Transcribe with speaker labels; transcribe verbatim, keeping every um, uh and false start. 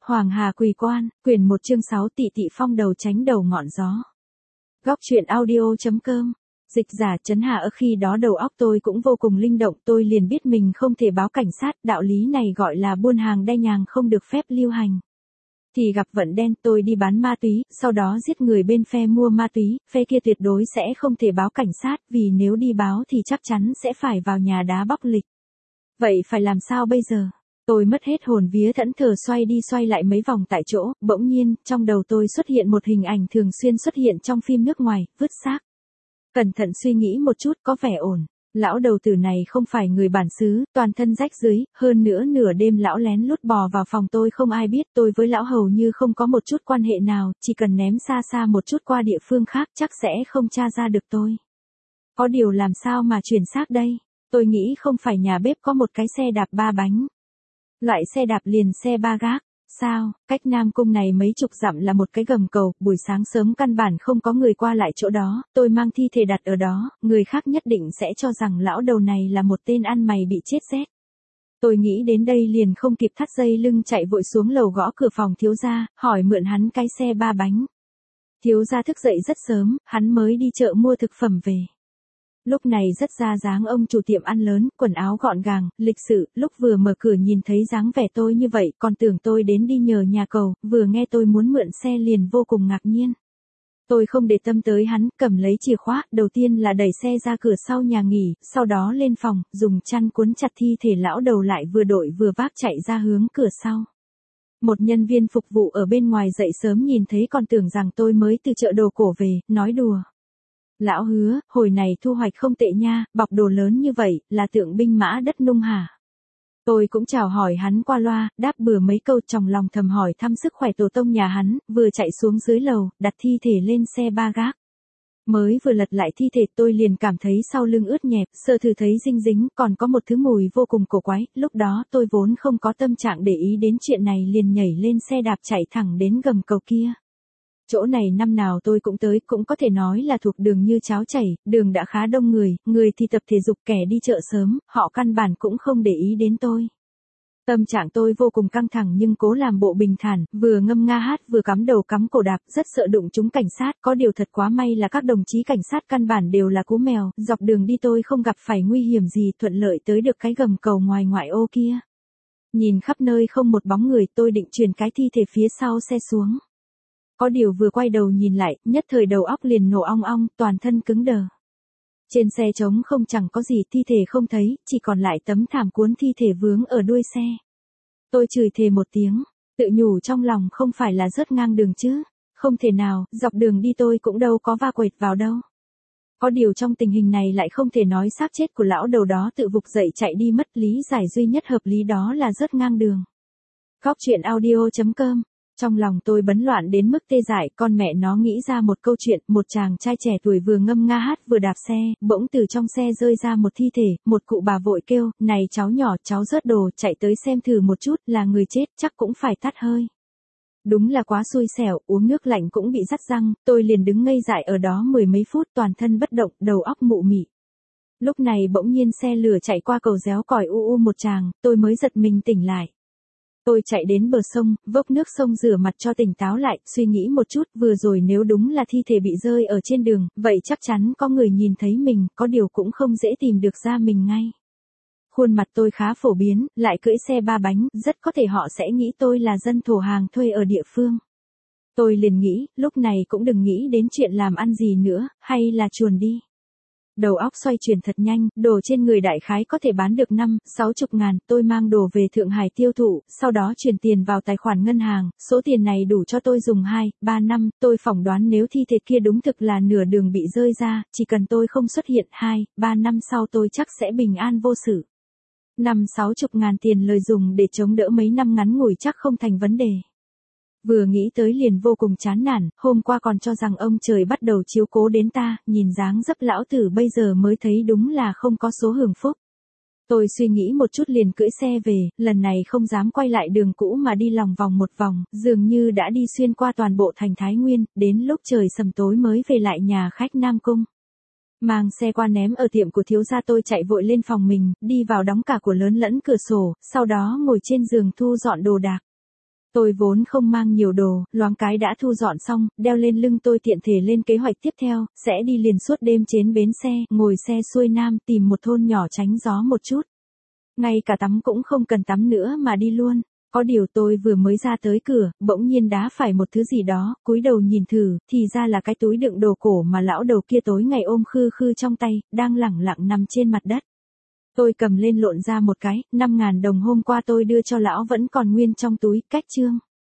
Speaker 1: Hoàng Hà Quỳ Quan, quyển một chương sáu Tị Tị Phong đầu tránh đầu ngọn gió. Góc truyện audio.com. Dịch giả Trấn Hà ở khi đó đầu óc tôi cũng vô cùng linh động, tôi liền biết mình không thể báo cảnh sát, đạo lý này gọi là buôn hàng đay nhàng không được phép lưu hành. Thì gặp vận đen, tôi đi bán ma túy, sau đó giết người bên phe mua ma túy, phe kia tuyệt đối sẽ không thể báo cảnh sát, vì nếu đi báo thì chắc chắn sẽ phải vào nhà đá bóc lịch. Vậy phải làm sao bây giờ? Tôi mất hết hồn vía thẫn thờ xoay đi xoay lại mấy vòng tại chỗ, bỗng nhiên, trong đầu tôi xuất hiện một hình ảnh thường xuyên xuất hiện trong phim nước ngoài, vứt xác. Cẩn thận suy nghĩ một chút, có vẻ ổn. Lão đầu tử này không phải người bản xứ, toàn thân rách rưới, hơn nữa nửa đêm lão lén lút bò vào phòng tôi không ai biết, tôi với lão hầu như không có một chút quan hệ nào, chỉ cần ném xa xa một chút qua địa phương khác chắc sẽ không tra ra được tôi. Có điều làm sao mà chuyển xác đây? Tôi nghĩ không phải nhà bếp có một cái xe đạp ba bánh. Loại xe đạp liền xe ba gác. Sao, cách Nam Cung này mấy chục dặm là một cái gầm cầu, buổi sáng sớm căn bản không có người qua lại chỗ đó, tôi mang thi thể đặt ở đó, người khác nhất định sẽ cho rằng lão đầu này là một tên ăn mày bị chết rét. Tôi nghĩ đến đây liền không kịp thắt dây lưng chạy vội xuống lầu gõ cửa phòng thiếu gia, hỏi mượn hắn cái xe ba bánh. Thiếu gia thức dậy rất sớm, hắn mới đi chợ mua thực phẩm về. Lúc này rất ra dáng ông chủ tiệm ăn lớn, quần áo gọn gàng, lịch sự, lúc vừa mở cửa nhìn thấy dáng vẻ tôi như vậy, còn tưởng tôi đến đi nhờ nhà cầu, vừa nghe tôi muốn mượn xe liền vô cùng ngạc nhiên. Tôi không để tâm tới hắn, cầm lấy chìa khóa, đầu tiên là đẩy xe ra cửa sau nhà nghỉ, sau đó lên phòng, dùng chăn cuốn chặt thi thể lão đầu lại vừa đội vừa vác chạy ra hướng cửa sau. Một nhân viên phục vụ ở bên ngoài dậy sớm nhìn thấy còn tưởng rằng tôi mới từ chợ đồ cổ về, nói đùa. Lão Hứa, hồi này thu hoạch không tệ nha, bọc đồ lớn như vậy, là tượng binh mã đất nung hả? Tôi cũng chào hỏi hắn qua loa, đáp bừa mấy câu trong lòng thầm hỏi thăm sức khỏe tổ tông nhà hắn, vừa chạy xuống dưới lầu, đặt thi thể lên xe ba gác. Mới vừa lật lại thi thể tôi liền cảm thấy sau lưng ướt nhẹp, sơ thử thấy dinh dính, còn có một thứ mùi vô cùng cổ quái, lúc đó tôi vốn không có tâm trạng để ý đến chuyện này liền nhảy lên xe đạp chạy thẳng đến gầm cầu kia. Chỗ này năm nào tôi cũng tới, cũng có thể nói là thuộc đường như cháo chảy, đường đã khá đông người, người thì tập thể dục kẻ đi chợ sớm, họ căn bản cũng không để ý đến tôi. Tâm trạng tôi vô cùng căng thẳng nhưng cố làm bộ bình thản, vừa ngâm nga hát vừa cắm đầu cắm cổ đạp, rất sợ đụng trúng cảnh sát, có điều thật quá may là các đồng chí cảnh sát căn bản đều là cú mèo, dọc đường đi tôi không gặp phải nguy hiểm gì, thuận lợi tới được cái gầm cầu ngoài ngoại ô kia. Nhìn khắp nơi không một bóng người, tôi định chuyển cái thi thể phía sau xe xuống. Có điều vừa quay đầu nhìn lại, nhất thời đầu óc liền nổ ong ong, toàn thân cứng đờ. Trên xe trống không chẳng có gì, thi thể không thấy, chỉ còn lại tấm thảm cuốn thi thể vướng ở đuôi xe. Tôi chửi thề một tiếng, tự nhủ trong lòng không phải là rớt ngang đường chứ, không thể nào, dọc đường đi tôi cũng đâu có va quệt vào đâu. Có điều trong tình hình này lại không thể nói xác chết của lão đầu đó tự vục dậy chạy đi mất, lý giải duy nhất hợp lý đó là rớt ngang đường. Góc truyện audio.com. Trong lòng tôi bấn loạn đến mức tê dại, con mẹ nó nghĩ ra một câu chuyện, một chàng trai trẻ tuổi vừa ngâm nga hát vừa đạp xe, bỗng từ trong xe rơi ra một thi thể, một cụ bà vội kêu, này cháu nhỏ, cháu rớt đồ, chạy tới xem thử một chút, là người chết, chắc cũng phải tắt hơi. Đúng là quá xui xẻo, uống nước lạnh cũng bị rắt răng, tôi liền đứng ngây dại ở đó mười mấy phút toàn thân bất động, đầu óc mụ mị. Lúc này bỗng nhiên xe lửa chạy qua cầu réo còi u u một tràng, tôi mới giật mình tỉnh lại. Tôi chạy đến bờ sông, vốc nước sông rửa mặt cho tỉnh táo lại, suy nghĩ một chút, vừa rồi nếu đúng là thi thể bị rơi ở trên đường, vậy chắc chắn có người nhìn thấy mình, có điều cũng không dễ tìm được ra mình ngay. Khuôn mặt tôi khá phổ biến, lại cưỡi xe ba bánh, rất có thể họ sẽ nghĩ tôi là dân thổ hàng thuê ở địa phương. Tôi liền nghĩ, lúc này cũng đừng nghĩ đến chuyện làm ăn gì nữa, hay là chuồn đi. Đầu óc xoay chuyển thật nhanh, đồ trên người đại khái có thể bán được năm, sáu chục ngàn, tôi mang đồ về Thượng Hải tiêu thụ, sau đó chuyển tiền vào tài khoản ngân hàng, số tiền này đủ cho tôi dùng hai, ba năm, tôi phỏng đoán nếu thi thể kia đúng thực là nửa đường bị rơi ra, chỉ cần tôi không xuất hiện hai, ba năm sau tôi chắc sẽ bình an vô sự. Năm sáu chục ngàn tiền lời dùng để chống đỡ mấy năm ngắn ngủi chắc không thành vấn đề. Vừa nghĩ tới liền vô cùng chán nản, hôm qua còn cho rằng ông trời bắt đầu chiếu cố đến ta, nhìn dáng dấp lão tử bây giờ mới thấy đúng là không có số hưởng phúc. Tôi suy nghĩ một chút liền cưỡi xe về, lần này không dám quay lại đường cũ mà đi lòng vòng một vòng, dường như đã đi xuyên qua toàn bộ thành Thái Nguyên, đến lúc trời sầm tối mới về lại nhà khách Nam Cung. Mang xe qua ném ở tiệm của thiếu gia tôi chạy vội lên phòng mình, đi vào đóng cả cửa lớn lẫn cửa sổ, sau đó ngồi trên giường thu dọn đồ đạc. Tôi vốn không mang nhiều đồ, loáng cái đã thu dọn xong, đeo lên lưng tôi tiện thể lên kế hoạch tiếp theo, sẽ đi liền suốt đêm trên bến xe, ngồi xe xuôi nam tìm một thôn nhỏ tránh gió một chút. Ngay cả tắm cũng không cần tắm nữa mà đi luôn. Có điều tôi vừa mới ra tới cửa, bỗng nhiên đá phải một thứ gì đó, cúi đầu nhìn thử, thì ra là cái túi đựng đồ cổ mà lão đầu kia tối ngày ôm khư khư trong tay, đang lẳng lặng nằm trên mặt đất. Tôi cầm lên lộn ra một cái, năm ngàn đồng hôm qua tôi đưa cho lão vẫn còn nguyên trong túi, cách chương.